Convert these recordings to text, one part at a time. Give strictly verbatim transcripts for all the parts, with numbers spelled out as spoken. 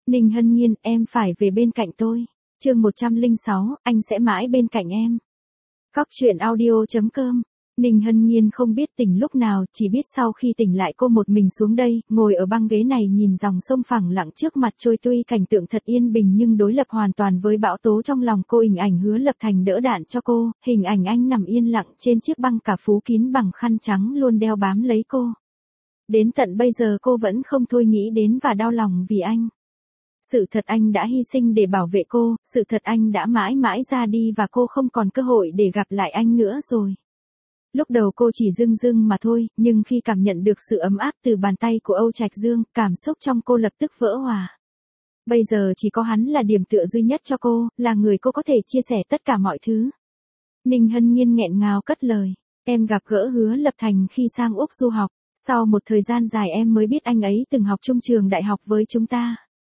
Ninh Hân Nhiên, em phải về bên cạnh tôi. Chương một trăm lẻ sáu, anh sẽ mãi bên cạnh em. Cóc truyện audio chấm com. Ninh Hân Nhiên không biết tỉnh lúc nào, chỉ biết sau khi tỉnh lại cô một mình xuống đây, ngồi ở băng ghế này nhìn dòng sông phẳng lặng trước mặt trôi, tuy cảnh tượng thật yên bình nhưng đối lập hoàn toàn với bão tố trong lòng cô. Hình ảnh Hứa Lập Thành đỡ đạn cho cô, hình ảnh anh nằm yên lặng trên chiếc băng cả phú kín bằng khăn trắng luôn đeo bám lấy cô. Đến tận bây giờ cô vẫn không thôi nghĩ đến và đau lòng vì anh. Sự thật anh đã hy sinh để bảo vệ cô, sự thật anh đã mãi mãi ra đi và cô không còn cơ hội để gặp lại anh nữa rồi. Lúc đầu cô chỉ dưng dưng mà thôi, nhưng khi cảm nhận được sự ấm áp từ bàn tay của Âu Trạch Dương, cảm xúc trong cô lập tức vỡ hòa. Bây giờ chỉ có hắn là điểm tựa duy nhất cho cô, là người cô có thể chia sẻ tất cả mọi thứ. Ninh Hân Nhiên nghẹn ngào cất lời, em gặp gỡ Hứa Lập Thành khi sang Úc du học, sau một thời gian dài em mới biết anh ấy từng học chung trường đại học với chúng ta.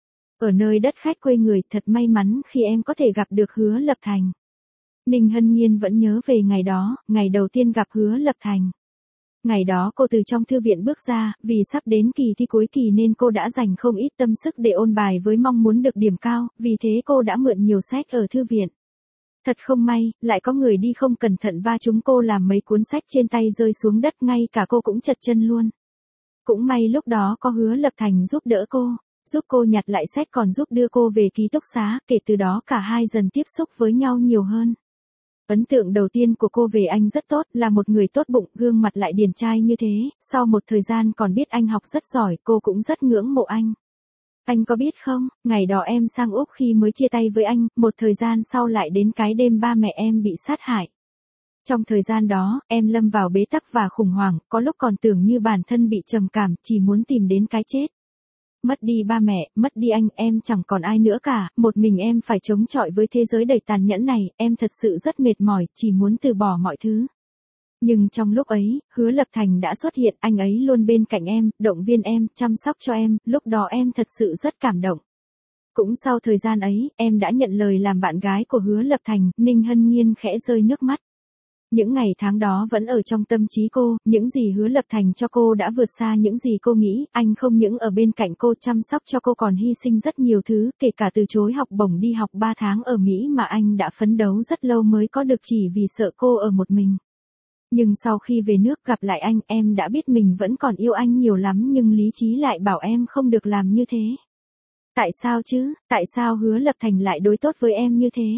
Ở nơi đất khách quê người, thật may mắn khi em có thể gặp được Hứa Lập Thành. Ninh Hân Nhiên vẫn nhớ về ngày đó, ngày đầu tiên gặp Hứa Lập Thành. Ngày đó cô từ trong thư viện bước ra, vì sắp đến kỳ thi cuối kỳ nên cô đã dành không ít tâm sức để ôn bài với mong muốn được điểm cao, vì thế cô đã mượn nhiều sách ở thư viện. Thật không may, lại có người đi không cẩn thận va trúng cô làm mấy cuốn sách trên tay rơi xuống đất, ngay cả cô cũng chật chân luôn. Cũng may lúc đó có Hứa Lập Thành giúp đỡ cô. Giúp cô nhặt lại sách còn giúp đưa cô về ký túc xá, kể từ đó cả hai dần tiếp xúc với nhau nhiều hơn. Ấn tượng đầu tiên của cô về anh rất tốt, là một người tốt bụng, gương mặt lại điển trai như thế, sau một thời gian còn biết anh học rất giỏi, cô cũng rất ngưỡng mộ anh. Anh có biết không, ngày đó em sang Úc khi mới chia tay với anh, một thời gian sau lại đến cái đêm ba mẹ em bị sát hại. Trong thời gian đó, em lâm vào bế tắc và khủng hoảng, có lúc còn tưởng như bản thân bị trầm cảm, chỉ muốn tìm đến cái chết. Mất đi ba mẹ, mất đi anh, em chẳng còn ai nữa cả, một mình em phải chống chọi với thế giới đầy tàn nhẫn này, em thật sự rất mệt mỏi, chỉ muốn từ bỏ mọi thứ. Nhưng trong lúc ấy, Hứa Lập Thành đã xuất hiện, anh ấy luôn bên cạnh em, động viên em, chăm sóc cho em, lúc đó em thật sự rất cảm động. Cũng sau thời gian ấy, em đã nhận lời làm bạn gái của Hứa Lập Thành. Ninh Hân Nhiên khẽ rơi nước mắt. Những ngày tháng đó vẫn ở trong tâm trí cô, những gì Hứa Lập Thành cho cô đã vượt xa những gì cô nghĩ, anh không những ở bên cạnh cô chăm sóc cho cô còn hy sinh rất nhiều thứ, kể cả từ chối học bổng đi học ba tháng ở Mỹ mà anh đã phấn đấu rất lâu mới có được chỉ vì sợ cô ở một mình. Nhưng sau khi về nước gặp lại anh, em đã biết mình vẫn còn yêu anh nhiều lắm nhưng lý trí lại bảo em không được làm như thế. Tại sao chứ, tại sao Hứa Lập Thành lại đối tốt với em như thế?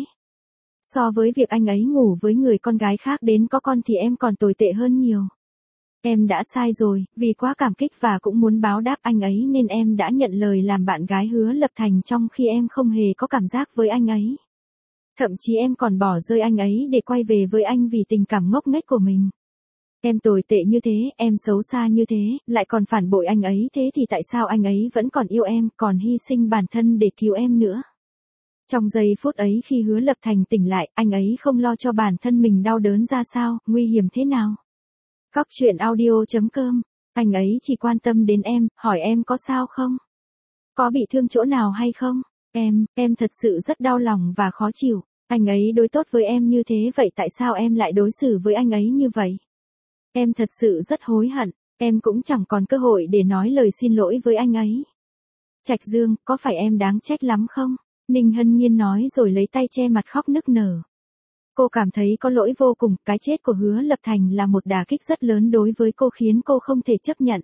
So với việc anh ấy ngủ với người con gái khác đến có con thì em còn tồi tệ hơn nhiều. Em đã sai rồi, vì quá cảm kích và cũng muốn báo đáp anh ấy nên em đã nhận lời làm bạn gái Hứa Lập Thành trong khi em không hề có cảm giác với anh ấy. Thậm chí em còn bỏ rơi anh ấy để quay về với anh vì tình cảm ngốc nghếch của mình. Em tồi tệ như thế, em xấu xa như thế, lại còn phản bội anh ấy, thế thì tại sao anh ấy vẫn còn yêu em, còn hy sinh bản thân để cứu em nữa? Trong giây phút ấy khi Hứa Lập Thành tỉnh lại, anh ấy không lo cho bản thân mình đau đớn ra sao, nguy hiểm thế nào. Cóc truyện audio chấm com, anh ấy chỉ quan tâm đến em, hỏi em có sao không? Có bị thương chỗ nào hay không? Em, em thật sự rất đau lòng và khó chịu. Anh ấy đối tốt với em như thế, vậy tại sao em lại đối xử với anh ấy như vậy? Em thật sự rất hối hận, em cũng chẳng còn cơ hội để nói lời xin lỗi với anh ấy. Trạch Dương, có phải em đáng trách lắm không? Ninh Hân Nhiên nói rồi lấy tay che mặt khóc nức nở. Cô cảm thấy có lỗi vô cùng, cái chết của Hứa Lập Thành là một đả kích rất lớn đối với cô khiến cô không thể chấp nhận.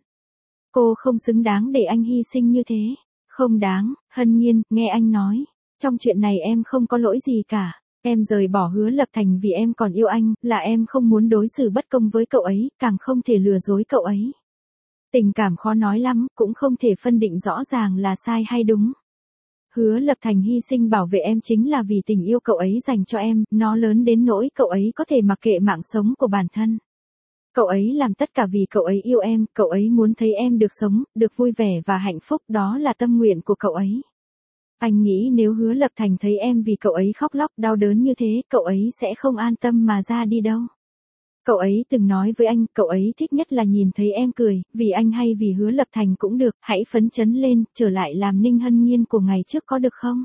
Cô không xứng đáng để anh hy sinh như thế. Không đáng, Hân Nhiên, nghe anh nói. Trong chuyện này em không có lỗi gì cả. Em rời bỏ Hứa Lập Thành vì em còn yêu anh, là em không muốn đối xử bất công với cậu ấy, càng không thể lừa dối cậu ấy. Tình cảm khó nói lắm, cũng không thể phân định rõ ràng là sai hay đúng. Hứa Lập Thành hy sinh bảo vệ em chính là vì tình yêu cậu ấy dành cho em, nó lớn đến nỗi cậu ấy có thể mặc kệ mạng sống của bản thân. Cậu ấy làm tất cả vì cậu ấy yêu em, cậu ấy muốn thấy em được sống, được vui vẻ và hạnh phúc, đó là tâm nguyện của cậu ấy. Anh nghĩ nếu Hứa Lập Thành thấy em vì cậu ấy khóc lóc đau đớn như thế, cậu ấy sẽ không an tâm mà ra đi đâu. Cậu ấy từng nói với anh, cậu ấy thích nhất là nhìn thấy em cười, vì anh hay vì Hứa Lập Thành cũng được, hãy phấn chấn lên, trở lại làm Ninh Hân Nhiên của ngày trước có được không?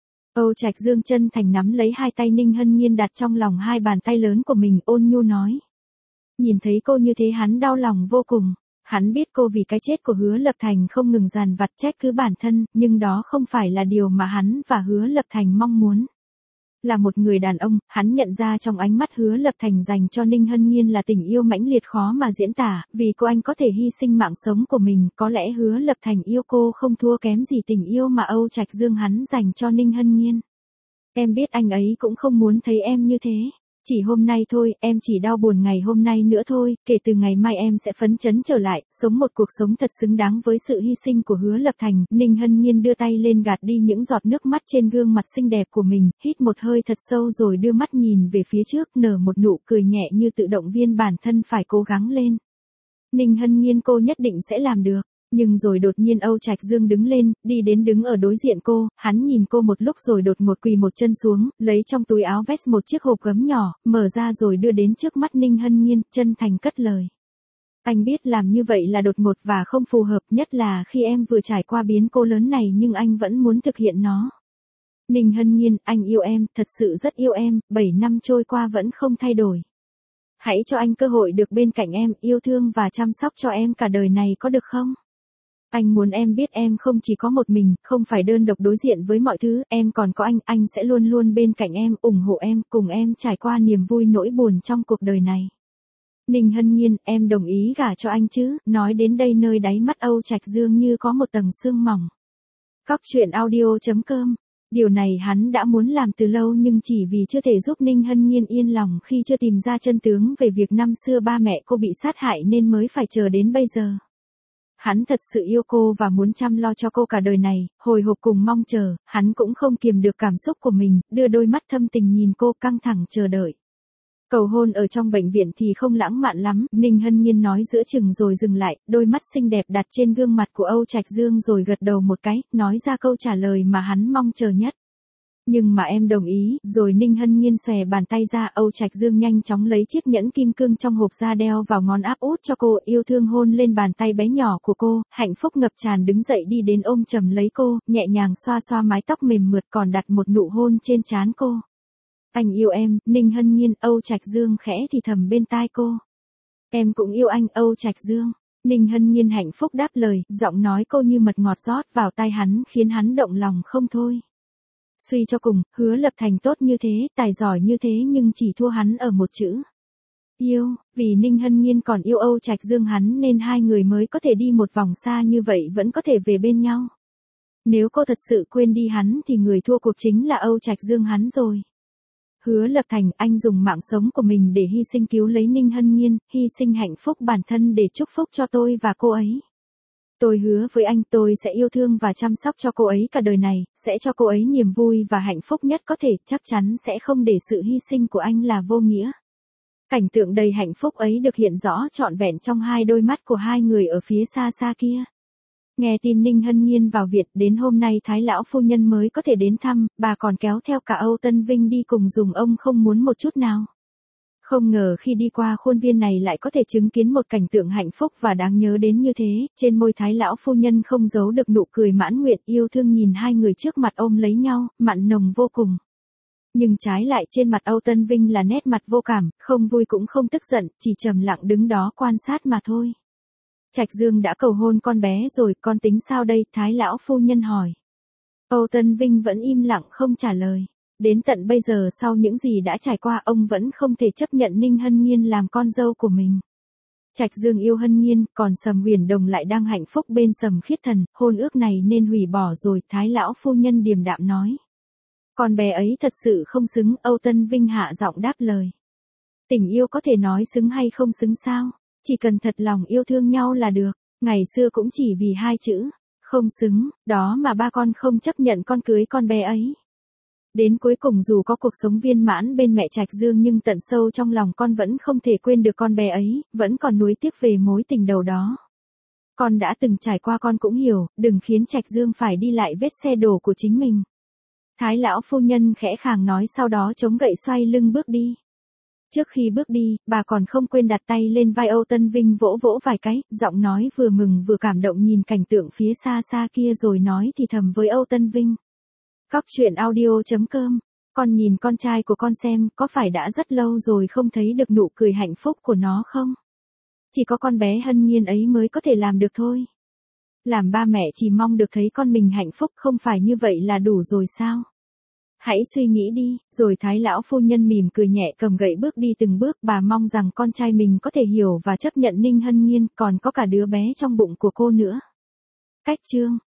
Âu Trạch Dương chân thành nắm lấy hai tay Ninh Hân Nhiên đặt trong lòng hai bàn tay lớn của mình, ôn nhu nói. Nhìn thấy cô như thế hắn đau lòng vô cùng. Hắn biết cô vì cái chết của Hứa Lập Thành không ngừng dằn vặt trách cứ bản thân, nhưng đó không phải là điều mà hắn và Hứa Lập Thành mong muốn. Là một người đàn ông, hắn nhận ra trong ánh mắt Hứa Lập Thành dành cho Ninh Hân Nhiên là tình yêu mãnh liệt khó mà diễn tả, vì cô anh có thể hy sinh mạng sống của mình, có lẽ Hứa Lập Thành yêu cô không thua kém gì tình yêu mà Âu Trạch Dương hắn dành cho Ninh Hân Nhiên. Em biết anh ấy cũng không muốn thấy em như thế. Chỉ hôm nay thôi, em chỉ đau buồn ngày hôm nay nữa thôi, kể từ ngày mai em sẽ phấn chấn trở lại, sống một cuộc sống thật xứng đáng với sự hy sinh của Hứa Lập Thành. Ninh Hân Nhiên đưa tay lên gạt đi những giọt nước mắt trên gương mặt xinh đẹp của mình, hít một hơi thật sâu rồi đưa mắt nhìn về phía trước, nở một nụ cười nhẹ như tự động viên bản thân phải cố gắng lên. Ninh Hân Nhiên, cô nhất định sẽ làm được. Nhưng rồi đột nhiên Âu Trạch Dương đứng lên, đi đến đứng ở đối diện cô, hắn nhìn cô một lúc rồi đột ngột quỳ một chân xuống, lấy trong túi áo vest một chiếc hộp gấm nhỏ, mở ra rồi đưa đến trước mắt Ninh Hân Nhiên, chân thành cất lời. Anh biết làm như vậy là đột ngột và không phù hợp, nhất là khi em vừa trải qua biến cố lớn này, nhưng anh vẫn muốn thực hiện nó. Ninh Hân Nhiên, anh yêu em, thật sự rất yêu em, bảy năm trôi qua vẫn không thay đổi. Hãy cho anh cơ hội được bên cạnh em, yêu thương và chăm sóc cho em cả đời này có được không? Anh muốn em biết em không chỉ có một mình, không phải đơn độc đối diện với mọi thứ, em còn có anh, anh sẽ luôn luôn bên cạnh em, ủng hộ em, cùng em trải qua niềm vui nỗi buồn trong cuộc đời này. Ninh Hân Nhiên, em đồng ý gả cho anh chứ? Nói đến đây nơi đáy mắt Âu Trạch Dương như có một tầng sương mỏng. Cóc truyện audio chấm com. Điều này hắn đã muốn làm từ lâu nhưng chỉ vì chưa thể giúp Ninh Hân Nhiên yên lòng khi chưa tìm ra chân tướng về việc năm xưa ba mẹ cô bị sát hại nên mới phải chờ đến bây giờ. Hắn thật sự yêu cô và muốn chăm lo cho cô cả đời này, hồi hộp cùng mong chờ, hắn cũng không kiềm được cảm xúc của mình, đưa đôi mắt thâm tình nhìn cô căng thẳng chờ đợi. Cầu hôn ở trong bệnh viện thì không lãng mạn lắm, Ninh Hân Nhiên nói giữa chừng rồi dừng lại, đôi mắt xinh đẹp đặt trên gương mặt của Âu Trạch Dương rồi gật đầu một cái, nói ra câu trả lời mà hắn mong chờ nhất. Nhưng mà em đồng ý, rồi Ninh Hân Nhiên xòe bàn tay ra, Âu Trạch Dương nhanh chóng lấy chiếc nhẫn kim cương trong hộp ra đeo vào ngón áp út cho cô, yêu thương hôn lên bàn tay bé nhỏ của cô, hạnh phúc ngập tràn đứng dậy đi đến ôm chầm lấy cô, nhẹ nhàng xoa xoa mái tóc mềm mượt còn đặt một nụ hôn trên trán cô. Anh yêu em, Ninh Hân Nhiên, Âu Trạch Dương khẽ thì thầm bên tai cô. Em cũng yêu anh, Âu Trạch Dương. Ninh Hân Nhiên hạnh phúc đáp lời, giọng nói cô như mật ngọt rót vào tai hắn khiến hắn động lòng không thôi. Suy cho cùng, Hứa Lập Thành tốt như thế, tài giỏi như thế nhưng chỉ thua hắn ở một chữ. Yêu, vì Ninh Hân Nhiên còn yêu Âu Trạch Dương hắn nên hai người mới có thể đi một vòng xa như vậy vẫn có thể về bên nhau. Nếu cô thật sự quên đi hắn thì người thua cuộc chính là Âu Trạch Dương hắn rồi. Hứa Lập Thành, anh dùng mạng sống của mình để hy sinh cứu lấy Ninh Hân Nhiên, hy sinh hạnh phúc bản thân để chúc phúc cho tôi và cô ấy. Tôi hứa với anh tôi sẽ yêu thương và chăm sóc cho cô ấy cả đời này, sẽ cho cô ấy niềm vui và hạnh phúc nhất có thể, chắc chắn sẽ không để sự hy sinh của anh là vô nghĩa. Cảnh tượng đầy hạnh phúc ấy được hiện rõ trọn vẹn trong hai đôi mắt của hai người ở phía xa xa kia. Nghe tin Ninh Hân Nhiên vào Việt, đến hôm nay Thái lão phu nhân mới có thể đến thăm, bà còn kéo theo cả Âu Tân Vinh đi cùng dùng ông không muốn một chút nào. Không ngờ khi đi qua khuôn viên này lại có thể chứng kiến một cảnh tượng hạnh phúc và đáng nhớ đến như thế, trên môi Thái lão phu nhân không giấu được nụ cười mãn nguyện yêu thương nhìn hai người trước mặt ôm lấy nhau, mặn nồng vô cùng. Nhưng trái lại trên mặt Âu Tân Vinh là nét mặt vô cảm, không vui cũng không tức giận, chỉ trầm lặng đứng đó quan sát mà thôi. Trạch Dương đã cầu hôn con bé rồi, con tính sao đây? Thái lão phu nhân hỏi. Âu Tân Vinh vẫn im lặng không trả lời. Đến tận bây giờ sau những gì đã trải qua ông vẫn không thể chấp nhận Ninh Hân Nhiên làm con dâu của mình. Trạch Dương yêu Hân Nhiên, còn Sầm Huyền Đồng lại đang hạnh phúc bên Sầm Khiết Thần, hôn ước này nên hủy bỏ rồi, Thái lão phu nhân điềm đạm nói. Con bé ấy thật sự không xứng, Âu Tân Vinh hạ giọng đáp lời. Tình yêu có thể nói xứng hay không xứng sao? Chỉ cần thật lòng yêu thương nhau là được, ngày xưa cũng chỉ vì hai chữ, không xứng, đó mà ba con không chấp nhận con cưới con bé ấy. Đến cuối cùng dù có cuộc sống viên mãn bên mẹ Trạch Dương nhưng tận sâu trong lòng con vẫn không thể quên được con bé ấy, vẫn còn nuối tiếc về mối tình đầu đó. Con đã từng trải qua con cũng hiểu, đừng khiến Trạch Dương phải đi lại vết xe đổ của chính mình. Thái lão phu nhân khẽ khàng nói sau đó chống gậy xoay lưng bước đi. Trước khi bước đi, bà còn không quên đặt tay lên vai Âu Tân Vinh vỗ vỗ vài cái, giọng nói vừa mừng vừa cảm động nhìn cảnh tượng phía xa xa kia rồi nói thì thầm với Âu Tân Vinh. Cóc truyện audio chấm com, con nhìn con trai của con xem, có phải đã rất lâu rồi không thấy được nụ cười hạnh phúc của nó không? Chỉ có con bé Hân Nhiên ấy mới có thể làm được thôi. Làm ba mẹ chỉ mong được thấy con mình hạnh phúc, không phải như vậy là đủ rồi sao? Hãy suy nghĩ đi, rồi Thái lão phu nhân mỉm cười nhẹ cầm gậy bước đi từng bước, bà mong rằng con trai mình có thể hiểu và chấp nhận Ninh Hân Nhiên, còn có cả đứa bé trong bụng của cô nữa. Cách chương